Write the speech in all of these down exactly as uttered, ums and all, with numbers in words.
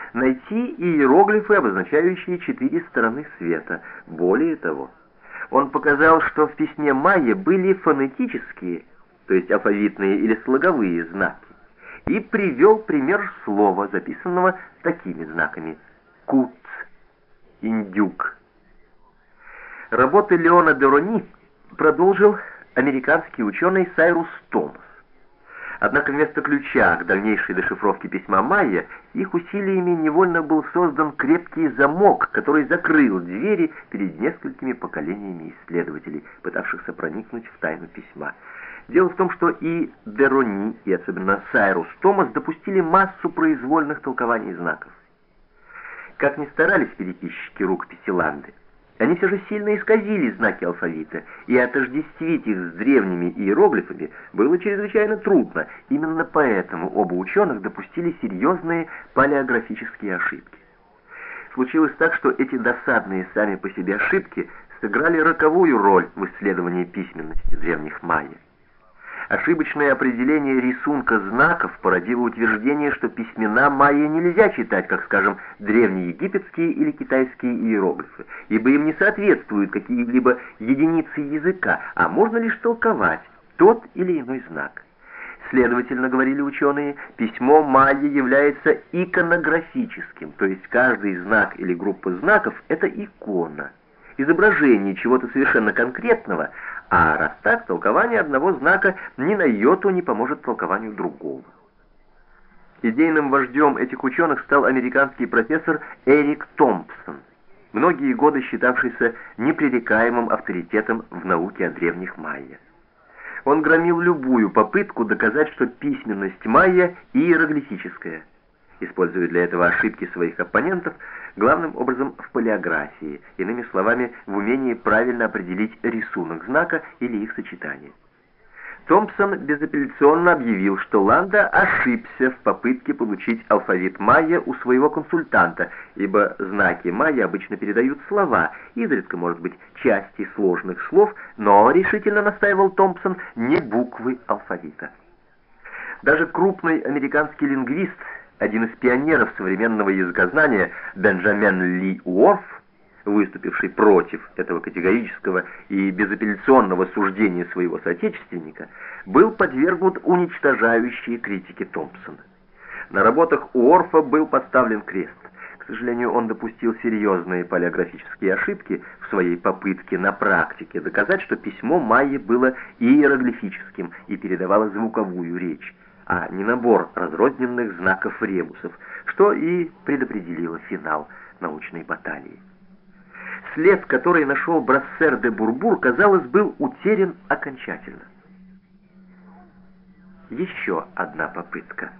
найти иероглифы, обозначающие четыре стороны света. Более того, он показал, что в письме майя были фонетические, то есть алфавитные или слоговые знаки, и привел пример слова, записанного такими знаками: кут, индюк. Работы Леона де Рони продолжил американский ученый Сайрус Томас. Однако вместо ключа к дальнейшей дешифровке письма майя их усилиями невольно был создан крепкий замок, который закрыл двери перед несколькими поколениями исследователей, пытавшихся проникнуть в тайну письма. Дело в том, что и де Рони, и особенно Сайрус Томас допустили массу произвольных толкований знаков. Как ни старались переписчики рукописи Ланды, они все же сильно исказили знаки алфавита, и отождествить их с древними иероглифами было чрезвычайно трудно. Именно поэтому оба ученых допустили серьезные палеографические ошибки. Случилось так, что эти досадные сами по себе ошибки сыграли роковую роль в исследовании письменности древних майя. Ошибочное определение рисунка знаков породило утверждение, что письмена майя нельзя читать, как, скажем, древнеегипетские или китайские иероглифы, ибо им не соответствуют какие-либо единицы языка, а можно лишь толковать тот или иной знак. Следовательно, говорили ученые, письмо майя является иконографическим, то есть каждый знак или группа знаков — это икона, изображение чего-то совершенно конкретного, а раз так, толкование одного знака ни на йоту не поможет толкованию другого. Идейным вождем этих ученых стал американский профессор Эрик Томпсон, многие годы считавшийся непререкаемым авторитетом в науке о древних майя. Он громил любую попытку доказать, что письменность майя иероглифическая, используя для этого ошибки своих оппонентов, главным образом в палеографии, иными словами, в умении правильно определить рисунок знака или их сочетание. Томпсон безапелляционно объявил, что Ланда ошибся в попытке получить алфавит майя у своего консультанта, ибо знаки майя обычно передают слова, изредка, может быть, части сложных слов, но, решительно настаивал Томпсон, не буквы алфавита. Даже крупный американский лингвист, один из пионеров современного языкознания Бенджамен Ли Уорф, выступивший против этого категорического и безапелляционного суждения своего соотечественника, был подвергнут уничтожающей критике Томпсона. На работах Уорфа был поставлен крест. К сожалению, он допустил серьезные палеографические ошибки в своей попытке на практике доказать, что письмо майя было иероглифическим и передавало звуковую речь, а не набор разрозненных знаков-ребусов, что и предопределило финал научной баталии. След, который нашел Брассер де Бурбур, казалось, был утерян окончательно. Еще одна попытка.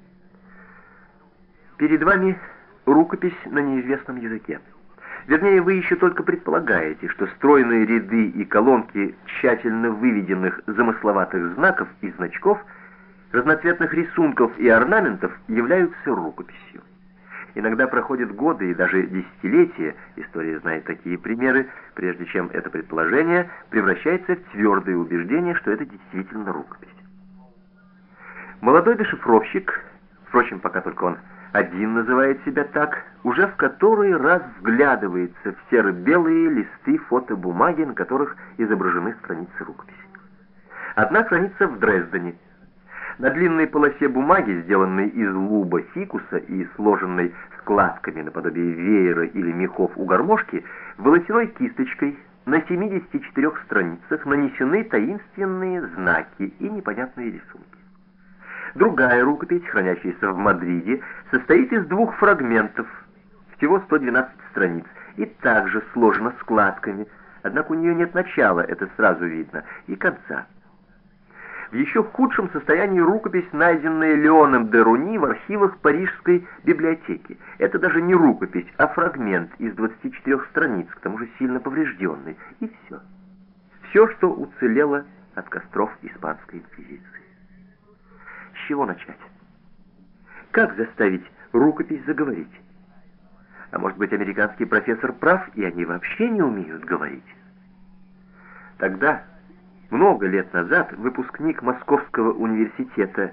Перед вами рукопись на неизвестном языке. Вернее, вы еще только предполагаете, что стройные ряды и колонки тщательно выведенных замысловатых знаков и значков, разноцветных рисунков и орнаментов являются рукописью. Иногда проходят годы и даже десятилетия, история знает такие примеры, прежде чем это предположение превращается в твердое убеждение, что это действительно рукопись. Молодой дешифровщик, впрочем, пока только он один называет себя так, уже в который раз вглядывается в серо-белые листы фотобумаги, на которых изображены страницы рукописи. Одна хранится в Дрездене. На длинной полосе бумаги, сделанной из луба фикуса и сложенной складками наподобие веера или мехов у гармошки, волосяной кисточкой на семидесяти четырёх страницах нанесены таинственные знаки и непонятные рисунки. Другая рукопись, хранящаяся в Мадриде, состоит из двух фрагментов, всего сто двенадцать страниц, и также сложена складками, однако у нее нет начала, это сразу видно, и конца. В еще худшем состоянии рукопись, найденная Леоном де Рони в архивах Парижской библиотеки. Это даже не рукопись, а фрагмент из двадцати четырёх страниц, к тому же сильно поврежденный. И все. Все, что уцелело от костров испанской инквизиции. С чего начать? Как заставить рукопись заговорить? А может быть, американский профессор прав, и они вообще не умеют говорить? Тогда... Много лет назад выпускник Московского университета